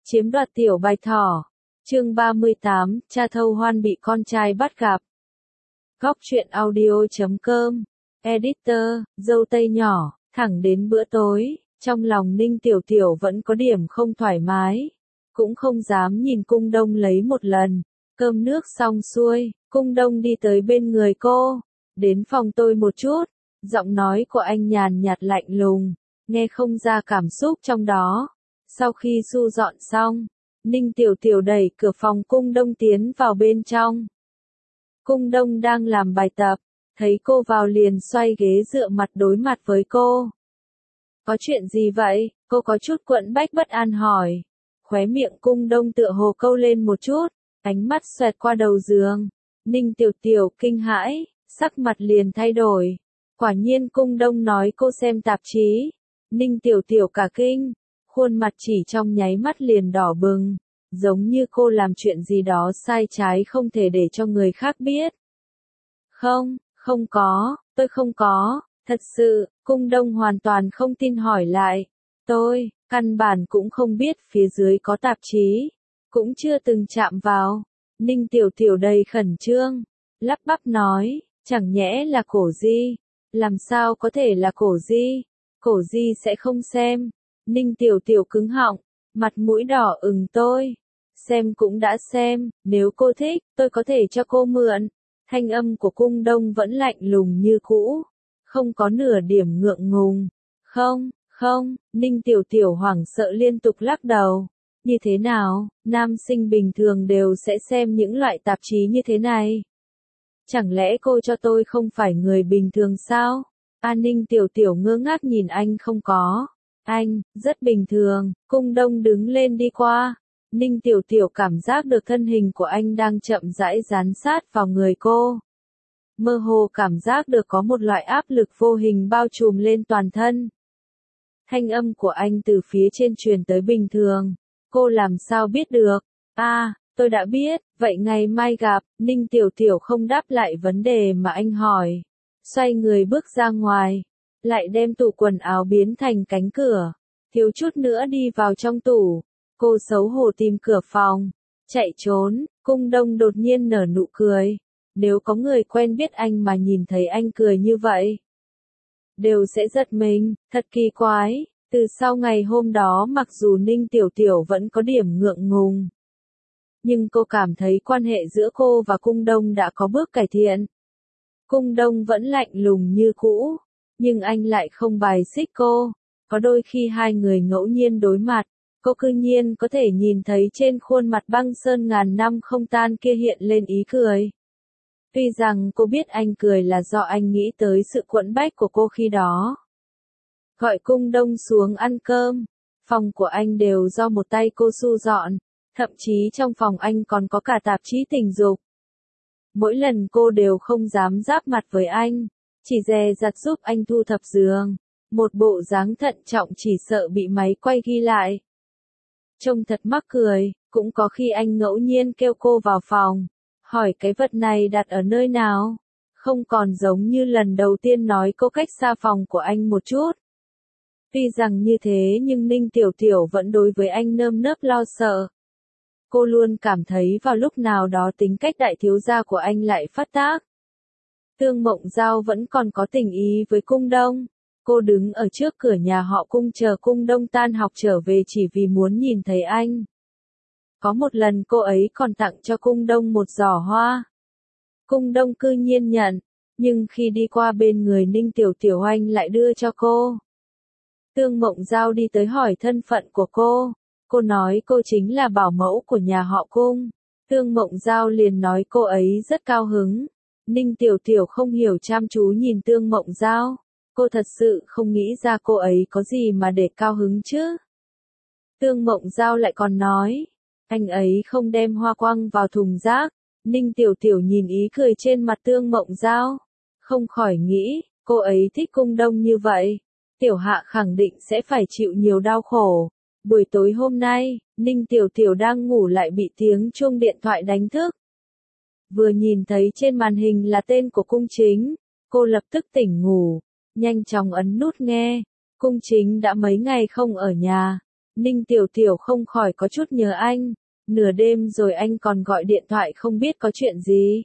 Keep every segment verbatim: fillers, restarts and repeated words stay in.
Chiếm đoạt tiểu bạch thỏ. Chương ba mươi tám, cha thâu hoan bị con trai bắt gặp. Góc truyện audio chấm com. Editor, dâu tây nhỏ, thẳng đến bữa tối, trong lòng Ninh Tiểu Tiểu vẫn có điểm không thoải mái. Cũng không dám nhìn Cung Đông lấy một lần. Cơm nước xong xuôi, Cung Đông đi tới bên người cô. Đến phòng tôi một chút. Giọng nói của anh nhàn nhạt lạnh lùng, nghe không ra cảm xúc trong đó. Sau khi thu dọn xong, Ninh Tiểu Tiểu đẩy cửa phòng Cung Đông tiến vào bên trong. Cung Đông đang làm bài tập, thấy cô vào liền xoay ghế dựa mặt đối mặt với cô. Có chuyện gì vậy? Cô có chút quẫn bách bất an hỏi. Khóe miệng Cung Đông tựa hồ câu lên một chút, ánh mắt xoẹt qua đầu giường. Ninh Tiểu Tiểu kinh hãi, sắc mặt liền thay đổi. Quả nhiên Cung Đông nói cô xem tạp chí. Ninh Tiểu Tiểu cả kinh, khuôn mặt chỉ trong nháy mắt liền đỏ bừng, giống như cô làm chuyện gì đó sai trái không thể để cho người khác biết. Không, không có, tôi không có, thật sự. Cung Đông hoàn toàn không tin hỏi lại. Tôi, căn bản cũng không biết phía dưới có tạp chí, cũng chưa từng chạm vào. Ninh Tiểu Tiểu đầy khẩn trương, lắp bắp nói, chẳng nhẽ là Cổ Di, làm sao có thể là Cổ Di, Cổ Di sẽ không xem. Ninh Tiểu Tiểu cứng họng, mặt mũi đỏ ửng tôi. Xem cũng đã xem, nếu cô thích, tôi có thể cho cô mượn. Thanh âm của Cung Đông vẫn lạnh lùng như cũ, không có nửa điểm ngượng ngùng. Không, không, Ninh Tiểu Tiểu hoảng sợ liên tục lắc đầu. Như thế nào, nam sinh bình thường đều sẽ xem những loại tạp chí như thế này. Chẳng lẽ cô cho tôi không phải người bình thường sao? An Ninh Tiểu Tiểu ngơ ngác nhìn anh. Không có. Anh, rất bình thường. Cung Đông đứng lên đi qua. Ninh Tiểu Tiểu cảm giác được thân hình của anh đang chậm rãi dán sát vào người cô. Mơ hồ cảm giác được có một loại áp lực vô hình bao trùm lên toàn thân. Thanh âm của anh từ phía trên truyền tới bình thường. Cô làm sao biết được? À, tôi đã biết, vậy ngày mai gặp. Ninh Tiểu Tiểu không đáp lại vấn đề mà anh hỏi. Xoay người bước ra ngoài, lại đem tủ quần áo biến thành cánh cửa. Thiếu chút nữa đi vào trong tủ. Cô xấu hổ tìm cửa phòng, chạy trốn. Cung Đông đột nhiên nở nụ cười. Nếu có người quen biết anh mà nhìn thấy anh cười như vậy, đều sẽ giật mình, thật kỳ quái. Từ sau ngày hôm đó mặc dù Ninh Tiểu Tiểu vẫn có điểm ngượng ngùng, nhưng cô cảm thấy quan hệ giữa cô và Cung Đông đã có bước cải thiện. Cung Đông vẫn lạnh lùng như cũ, nhưng anh lại không bài xích cô. Có đôi khi hai người ngẫu nhiên đối mặt, cô cư nhiên có thể nhìn thấy trên khuôn mặt băng sơn ngàn năm không tan kia hiện lên ý cười. Tuy rằng cô biết anh cười là do anh nghĩ tới sự quẫn bách của cô khi đó. Gọi Cung Đông xuống ăn cơm, phòng của anh đều do một tay cô thu dọn, thậm chí trong phòng anh còn có cả tạp chí tình dục. Mỗi lần cô đều không dám giáp mặt với anh, chỉ dè dặt giúp anh thu thập giường, một bộ dáng thận trọng chỉ sợ bị máy quay ghi lại. Trông thật mắc cười. Cũng có khi anh ngẫu nhiên kêu cô vào phòng, hỏi cái vật này đặt ở nơi nào, không còn giống như lần đầu tiên nói cô cách xa phòng của anh một chút. Tuy rằng như thế nhưng Ninh Tiểu Tiểu vẫn đối với anh nơm nớp lo sợ. Cô luôn cảm thấy vào lúc nào đó tính cách đại thiếu gia của anh lại phát tác. Tương Mộng Giao vẫn còn có tình ý với Cung Đông. Cô đứng ở trước cửa nhà họ Cung chờ Cung Đông tan học trở về chỉ vì muốn nhìn thấy anh. Có một lần cô ấy còn tặng cho Cung Đông một giỏ hoa. Cung Đông cư nhiên nhận, nhưng khi đi qua bên người Ninh Tiểu Tiểu anh lại đưa cho cô. Tương Mộng Giao đi tới hỏi thân phận của cô. Cô nói cô chính là bảo mẫu của nhà họ Cung. Tương Mộng Giao liền nói cô ấy rất cao hứng. Ninh Tiểu Tiểu không hiểu chăm chú nhìn Tương Mộng Giao. Cô thật sự không nghĩ ra cô ấy có gì mà để cao hứng chứ. Tương Mộng Giao lại còn nói, anh ấy không đem hoa quăng vào thùng rác. Ninh Tiểu Tiểu nhìn ý cười trên mặt Tương Mộng Giao, không khỏi nghĩ, cô ấy thích Cung Đông như vậy, Tiểu Hạ khẳng định sẽ phải chịu nhiều đau khổ. Buổi tối hôm nay, Ninh Tiểu Tiểu đang ngủ lại bị tiếng chuông điện thoại đánh thức. Vừa nhìn thấy trên màn hình là tên của Cung Chính, cô lập tức tỉnh ngủ, nhanh chóng ấn nút nghe. Cung Chính đã mấy ngày không ở nhà, Ninh Tiểu Tiểu không khỏi có chút nhớ anh, nửa đêm rồi anh còn gọi điện thoại không biết có chuyện gì.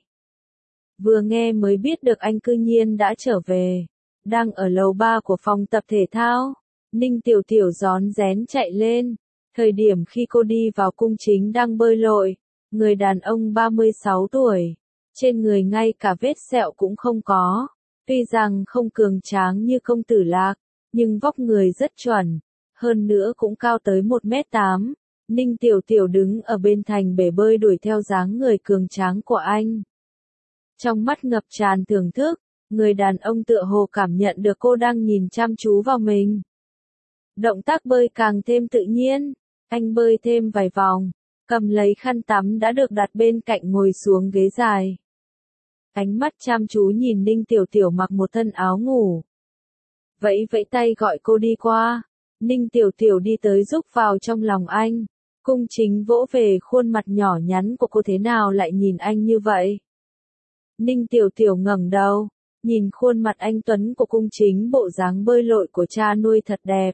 Vừa nghe mới biết được anh cư nhiên đã trở về, đang ở lầu ba của phòng tập thể thao. Ninh Tiểu Tiểu rón rén chạy lên, thời điểm khi cô đi vào cung chính đang bơi lội, người đàn ông ba mươi sáu tuổi, trên người ngay cả vết sẹo cũng không có, tuy rằng không cường tráng như công tử Lạc, nhưng vóc người rất chuẩn, hơn nữa cũng cao tới một mét tám. Ninh Tiểu Tiểu đứng ở bên thành bể bơi đuổi theo dáng người cường tráng của anh. Trong mắt ngập tràn thưởng thức, người đàn ông tựa hồ cảm nhận được cô đang nhìn chăm chú vào mình. Động tác bơi càng thêm tự nhiên, anh bơi thêm vài vòng, cầm lấy khăn tắm đã được đặt bên cạnh ngồi xuống ghế dài. Ánh mắt chăm chú nhìn Ninh Tiểu Tiểu mặc một thân áo ngủ. Vẫy vẫy tay gọi cô đi qua, Ninh Tiểu Tiểu đi tới giúp vào trong lòng anh. Cung chính vỗ về khuôn mặt nhỏ nhắn của cô, thế nào lại nhìn anh như vậy? Ninh Tiểu Tiểu ngẩng đầu, nhìn khuôn mặt anh tuấn của cung chính, bộ dáng bơi lội của cha nuôi thật đẹp.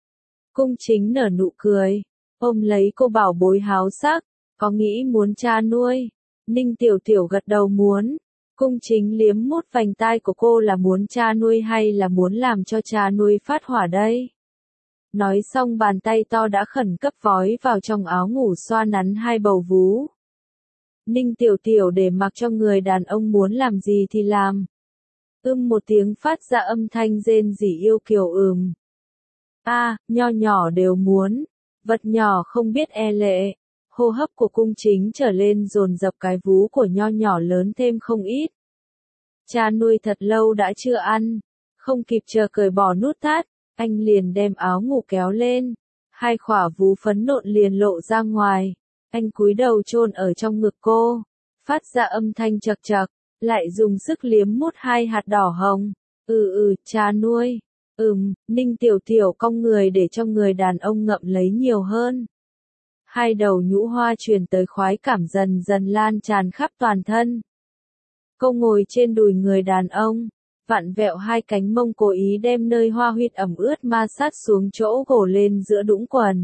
Cung chính nở nụ cười, ôm lấy cô bảo bối háo sắc, có nghĩ muốn cha nuôi? Ninh Tiểu Tiểu gật đầu muốn. Cung chính liếm mút vành tai của cô, là muốn cha nuôi hay là muốn làm cho cha nuôi phát hỏa đây? Nói xong bàn tay to đã khẩn cấp vói vào trong áo ngủ xoa nắn hai bầu vú. Ninh Tiểu Tiểu để mặc cho người đàn ông muốn làm gì thì làm. Ưm một tiếng phát ra âm thanh rên rỉ yêu kiều ừm. A, à, nho nhỏ đều muốn, vật nhỏ không biết e lệ. Hô hấp của cung chính trở lên dồn dập, cái vú của nho nhỏ lớn thêm không ít. Cha nuôi thật lâu đã chưa ăn, không kịp chờ cởi bỏ nút thắt, anh liền đem áo ngủ kéo lên, hai khỏa vú phấn nộn liền lộ ra ngoài. Anh cúi đầu chôn ở trong ngực cô, phát ra âm thanh chật chật, lại dùng sức liếm mút hai hạt đỏ hồng. Ừ ừ, cha nuôi. Ừm, Ninh Tiểu Tiểu cong người để cho người đàn ông ngậm lấy nhiều hơn. Hai đầu nhũ hoa truyền tới, khoái cảm dần dần lan tràn khắp toàn thân. Cô ngồi trên đùi người đàn ông, vặn vẹo hai cánh mông, cố ý đem nơi hoa huyệt ẩm ướt ma sát xuống chỗ gồ lên giữa đũng quần.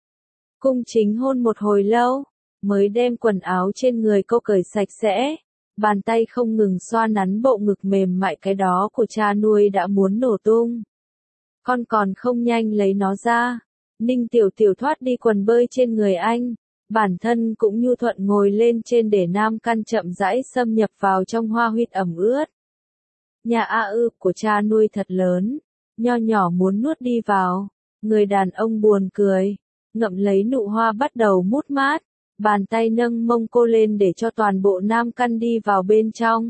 Cung chính hôn một hồi lâu, mới đem quần áo trên người cô cởi sạch sẽ, bàn tay không ngừng xoa nắn bộ ngực mềm mại, cái đó của cha nuôi đã muốn nổ tung. Con còn không nhanh lấy nó ra. Ninh Tiểu Tiểu thoát đi quần bơi trên người anh, bản thân cũng nhu thuận ngồi lên trên để nam căn chậm rãi xâm nhập vào trong hoa huyệt ẩm ướt. Nhà a ư của cha nuôi thật lớn, nho nhỏ muốn nuốt đi vào. Người đàn ông buồn cười, ngậm lấy nụ hoa bắt đầu mút mát, bàn tay nâng mông cô lên để cho toàn bộ nam căn đi vào bên trong.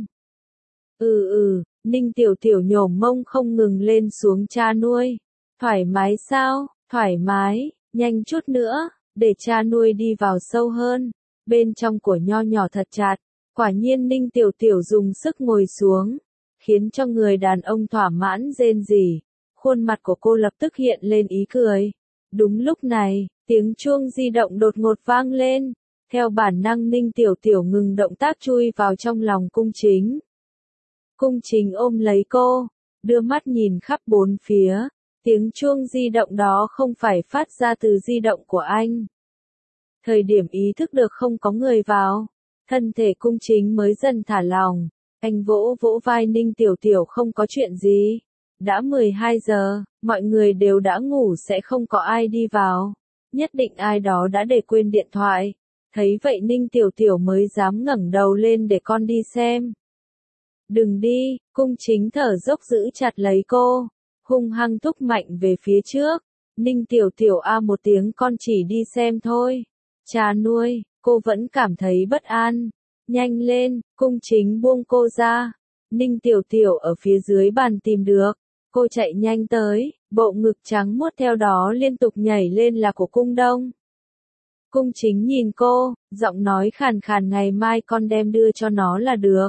Ừ ừ, Ninh Tiểu Tiểu nhổm mông không ngừng lên xuống cha nuôi. Thoải mái sao? Thoải mái, nhanh chút nữa, để cha nuôi đi vào sâu hơn. Bên trong của nho nhỏ thật chặt, quả nhiên Ninh Tiểu Tiểu dùng sức ngồi xuống, khiến cho người đàn ông thỏa mãn rên rỉ. Khuôn mặt của cô lập tức hiện lên ý cười. Đúng lúc này, tiếng chuông di động đột ngột vang lên. Theo bản năng Ninh Tiểu Tiểu ngừng động tác chui vào trong lòng cung chính. Cung chính ôm lấy cô, đưa mắt nhìn khắp bốn phía. Tiếng chuông di động đó không phải phát ra từ di động của anh. Thời điểm ý thức được không có người vào, thân thể cung chính mới dần thả lòng. Anh vỗ vỗ vai Ninh Tiểu Tiểu, không có chuyện gì. Đã mười hai giờ, mọi người đều đã ngủ, sẽ không có ai đi vào. Nhất định ai đó đã để quên điện thoại. Thấy vậy Ninh Tiểu Tiểu mới dám ngẩng đầu lên, để con đi xem. Đừng đi, cung chính thở dốc giữ chặt lấy cô, hung hăng thúc mạnh về phía trước. Ninh Tiểu Tiểu a một tiếng, con chỉ đi xem thôi. Cha nuôi, cô vẫn cảm thấy bất an. Nhanh lên, cung chính buông cô ra. Ninh Tiểu Tiểu ở phía dưới bàn tìm được. Cô chạy nhanh tới, bộ ngực trắng muốt theo đó liên tục nhảy lên là của cung đông. Cung chính nhìn cô, giọng nói khàn khàn, ngày mai con đem đưa cho nó là được.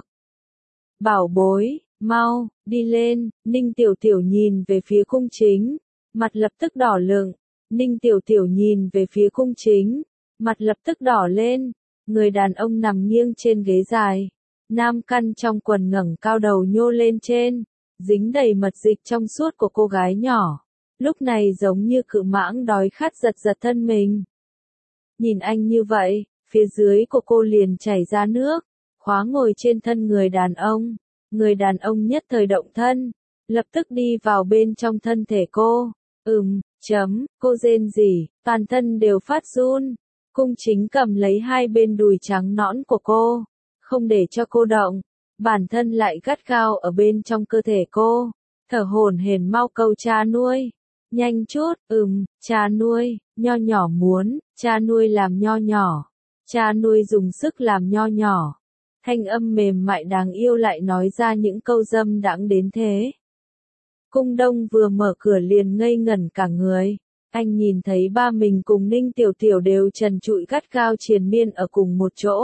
Bảo bối, mau, đi lên. Ninh Tiểu Tiểu nhìn về phía cung chính, mặt lập tức đỏ lựng. Ninh Tiểu Tiểu nhìn về phía cung chính, mặt lập tức đỏ lên. Người đàn ông nằm nghiêng trên ghế dài, nam căn trong quần ngẩng cao đầu nhô lên trên, dính đầy mật dịch trong suốt của cô gái nhỏ. lúc này giống như cự mãng đói khát giật giật thân mình. Nhìn anh như vậy, phía dưới của cô liền chảy ra nước, khóa ngồi trên thân người đàn ông. Người đàn ông nhất thời động thân, lập tức đi vào bên trong thân thể cô. Ừm, chấm, cô rên rỉ, toàn thân đều phát run. Cung Chính cầm lấy hai bên đùi trắng nõn của cô, không để cho cô động, bản thân lại gắt gao ở bên trong cơ thể cô, thở hổn hển mau cầu cha nuôi. Nhanh chút, ừm, cha nuôi, nho nhỏ muốn, cha nuôi làm nho nhỏ, cha nuôi dùng sức làm nho nhỏ. Thanh âm mềm mại đáng yêu lại nói ra những câu dâm đãng đến thế. Cung Đông vừa mở cửa liền ngây ngẩn cả người. Anh nhìn thấy ba mình cùng Ninh Tiểu Tiểu đều trần trụi gắt gao triền miên ở cùng một chỗ.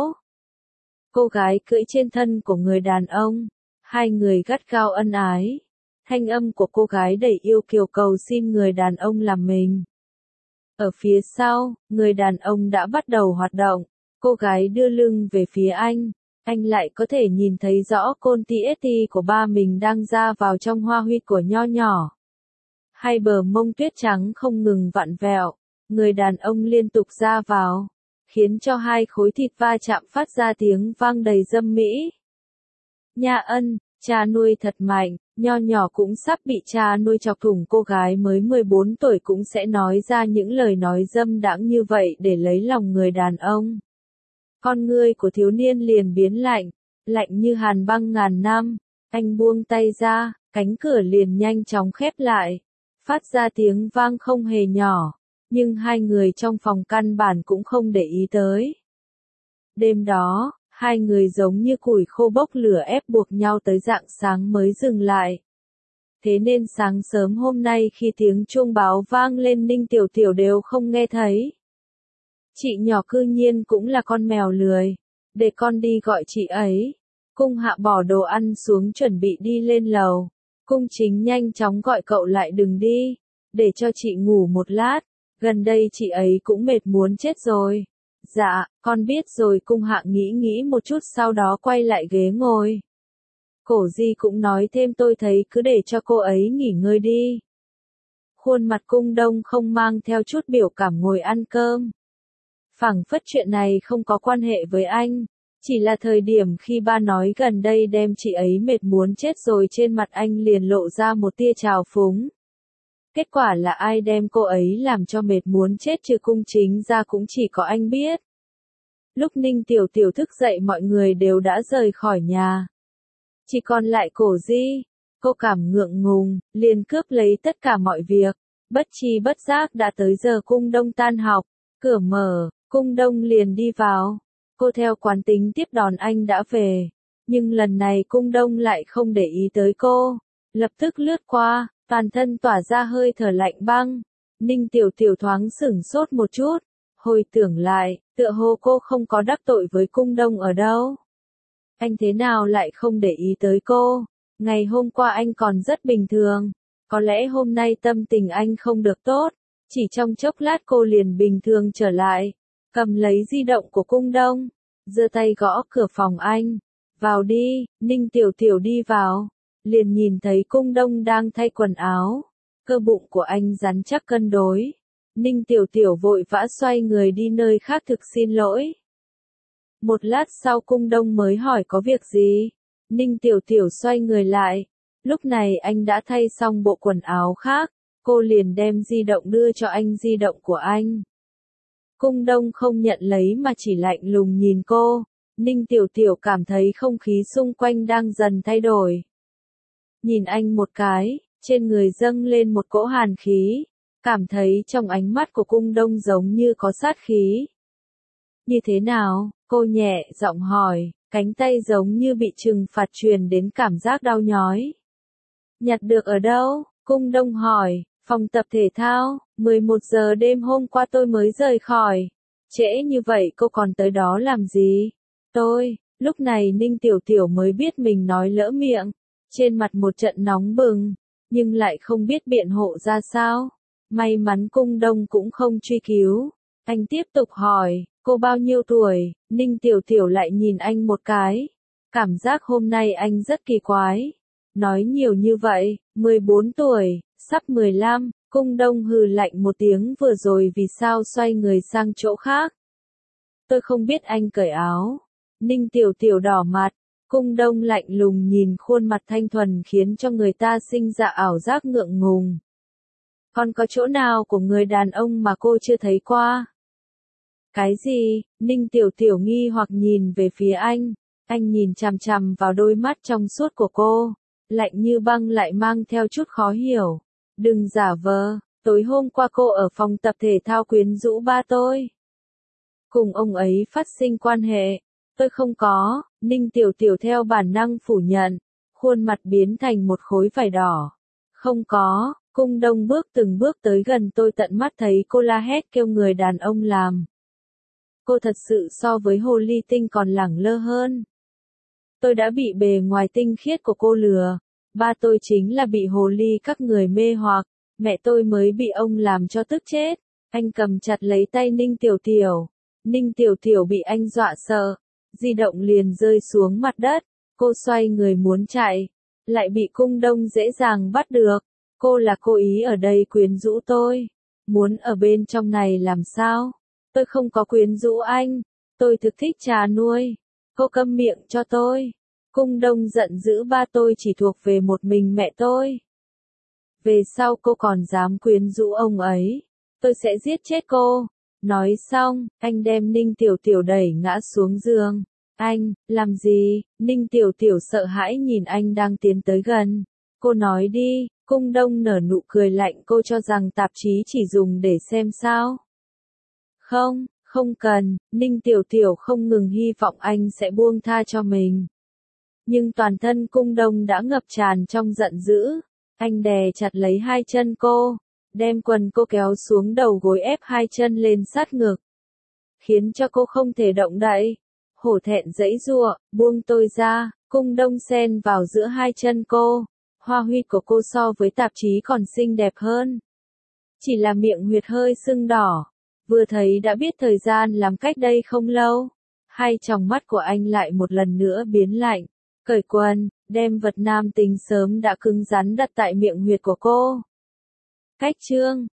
Cô gái cưỡi trên thân của người đàn ông, hai người gắt gao ân ái. Thanh âm của cô gái đầy yêu kiều cầu xin người đàn ông làm mình. Ở phía sau, người đàn ông đã bắt đầu hoạt động, cô gái đưa lưng về phía anh. Anh lại có thể nhìn thấy rõ côn ti ét ti của ba mình đang ra vào trong hoa huy của nho nhỏ. Hai bờ mông tuyết trắng không ngừng vặn vẹo, người đàn ông liên tục ra vào, khiến cho hai khối thịt va chạm phát ra tiếng vang đầy dâm mỹ. Nha Ân, cha nuôi thật mạnh, nho nhỏ cũng sắp bị cha nuôi chọc thủng, cô gái mới mười bốn tuổi cũng sẽ nói ra những lời nói dâm đãng như vậy để lấy lòng người đàn ông. Con ngươi của thiếu niên liền biến lạnh, lạnh như hàn băng ngàn năm. Anh buông tay ra, cánh cửa liền nhanh chóng khép lại, phát ra tiếng vang không hề nhỏ, nhưng hai người trong phòng căn bản cũng không để ý tới. Đêm đó, hai người giống như củi khô bốc lửa ép buộc nhau tới rạng sáng mới dừng lại. Thế nên sáng sớm hôm nay khi tiếng chuông báo vang lên Ninh Tiểu Tiểu đều không nghe thấy. Chị nhỏ cư nhiên cũng là con mèo lười, để con đi gọi chị ấy. Cung Hạ bỏ đồ ăn xuống chuẩn bị đi lên lầu. Cung Chính nhanh chóng gọi cậu lại đừng đi, để cho chị ngủ một lát, gần đây chị ấy cũng mệt muốn chết rồi. Dạ, con biết rồi. Cung Hạ nghĩ nghĩ một chút sau đó quay lại ghế ngồi. Cổ Di cũng nói thêm tôi thấy cứ để cho cô ấy nghỉ ngơi đi. Khuôn mặt Cung Đông không mang theo chút biểu cảm ngồi ăn cơm. Phảng phất chuyện này không có quan hệ với anh, chỉ là thời điểm khi ba nói gần đây đem chị ấy mệt muốn chết rồi trên mặt anh liền lộ ra một tia trào phúng. Kết quả là ai đem cô ấy làm cho mệt muốn chết trừ Cung Chính ra cũng chỉ có anh biết. Lúc Ninh Tiểu Tiểu thức dậy mọi người đều đã rời khỏi nhà. Chỉ còn lại Cổ Di, cô cảm ngượng ngùng, liền cướp lấy tất cả mọi việc, bất chi bất giác đã tới giờ Cung Đông tan học, cửa mở, Cung Đông liền đi vào. Cô theo quán tính tiếp đón anh đã về, nhưng lần này Cung Đông lại không để ý tới cô, lập tức lướt qua, toàn thân tỏa ra hơi thở lạnh băng. Ninh Tiểu Tiểu thoáng sửng sốt một chút, hồi tưởng lại, tựa hồ cô không có đắc tội với Cung Đông ở đâu. Anh thế nào lại không để ý tới cô? Ngày hôm qua anh còn rất bình thường, có lẽ hôm nay tâm tình anh không được tốt. Chỉ trong chốc lát cô liền bình thường trở lại, cầm lấy di động của Cung Đông, giơ tay gõ cửa phòng anh. Vào đi. Ninh Tiểu Tiểu đi vào, liền nhìn thấy Cung Đông đang thay quần áo, cơ bụng của anh rắn chắc cân đối. Ninh Tiểu Tiểu vội vã xoay người đi nơi khác thực xin lỗi. Một lát sau Cung Đông mới hỏi có việc gì. Ninh Tiểu Tiểu xoay người lại, lúc này anh đã thay xong bộ quần áo khác, cô liền đem di động đưa cho anh di động của anh. Cung Đông không nhận lấy mà chỉ lạnh lùng nhìn cô. Ninh Tiểu Tiểu cảm thấy không khí xung quanh đang dần thay đổi. Nhìn anh một cái, trên người dâng lên một cỗ hàn khí, cảm thấy trong ánh mắt của Cung Đông giống như có sát khí. Như thế nào? Cô nhẹ giọng hỏi, cánh tay giống như bị trừng phạt truyền đến cảm giác đau nhói. Nhặt được ở đâu? Cung Đông hỏi. Phòng tập thể thao, mười một giờ đêm hôm qua tôi mới rời khỏi. Trễ như vậy cô còn tới đó làm gì? Tôi, lúc này Ninh Tiểu Tiểu mới biết mình nói lỡ miệng, trên mặt một trận nóng bừng, nhưng lại không biết biện hộ ra sao. May mắn Cung Đông cũng không truy cứu. Anh tiếp tục hỏi, cô bao nhiêu tuổi? Ninh Tiểu Tiểu lại nhìn anh một cái. Cảm giác hôm nay anh rất kỳ quái. Nói nhiều như vậy, mười bốn tuổi, Sắp mười lăm, Cung Đông hừ lạnh một tiếng vừa rồi vì sao xoay người sang chỗ khác. Tôi không biết anh cởi áo. Ninh Tiểu Tiểu đỏ mặt, Cung Đông lạnh lùng nhìn khuôn mặt thanh thuần khiến cho người ta sinh ra ảo giác ngượng ngùng. Còn có chỗ nào của người đàn ông mà cô chưa thấy qua? Cái gì? Ninh Tiểu Tiểu nghi hoặc nhìn về phía anh. Anh nhìn chằm chằm vào đôi mắt trong suốt của cô, lạnh như băng lại mang theo chút khó hiểu. Đừng giả vờ, tối hôm qua cô ở phòng tập thể thao quyến rũ ba tôi. Cùng ông ấy phát sinh quan hệ. Tôi không có, Ninh Tiểu Tiểu theo bản năng phủ nhận, khuôn mặt biến thành một khối vải đỏ. Không có, Cung Đông bước từng bước tới gần tôi tận mắt thấy cô la hét kêu người đàn ông làm. Cô thật sự so với hồ ly tinh còn lẳng lơ hơn. Tôi đã bị bề ngoài tinh khiết của cô lừa. Ba tôi chính là bị hồ ly các người mê hoặc, mẹ tôi mới bị ông làm cho tức chết. Anh cầm chặt lấy tay Ninh Tiểu Tiểu. Ninh Tiểu Tiểu bị anh dọa sợ, di động liền rơi xuống mặt đất. Cô xoay người muốn chạy, lại bị Cung Đông dễ dàng bắt được. Cô là cố ý ở đây quyến rũ tôi. Muốn ở bên trong này làm sao? Tôi không có quyến rũ anh. Tôi thực thích trà nuôi. Cô câm miệng cho tôi. Cung Đông giận dữ ba tôi chỉ thuộc về một mình mẹ tôi. Về sau cô còn dám quyến rũ ông ấy. Tôi sẽ giết chết cô. Nói xong, anh đem Ninh Tiểu Tiểu đẩy ngã xuống giường. Anh, làm gì? Ninh Tiểu Tiểu sợ hãi nhìn anh đang tiến tới gần. Cô nói đi. Cung Đông nở nụ cười lạnh, cô cho rằng tạp chí chỉ dùng để xem sao? Không, không cần. Ninh Tiểu Tiểu không ngừng hy vọng anh sẽ buông tha cho mình. Nhưng toàn thân Cung Đông đã ngập tràn trong giận dữ. Anh đè chặt lấy hai chân cô, đem quần cô kéo xuống đầu gối ép hai chân lên sát ngực, khiến cho cô không thể động đậy. Hổ thẹn giãy giụa, buông tôi ra. Cung Đông xen vào giữa hai chân cô. Hoa huyệt của cô so với tạp chí còn xinh đẹp hơn. Chỉ là miệng huyệt hơi sưng đỏ. Vừa thấy đã biết thời gian làm cách đây không lâu. Hai tròng mắt của anh lại một lần nữa biến lạnh. Cởi quần, đem vật nam tính sớm đã cứng rắn đặt tại miệng huyệt của cô. Cách chương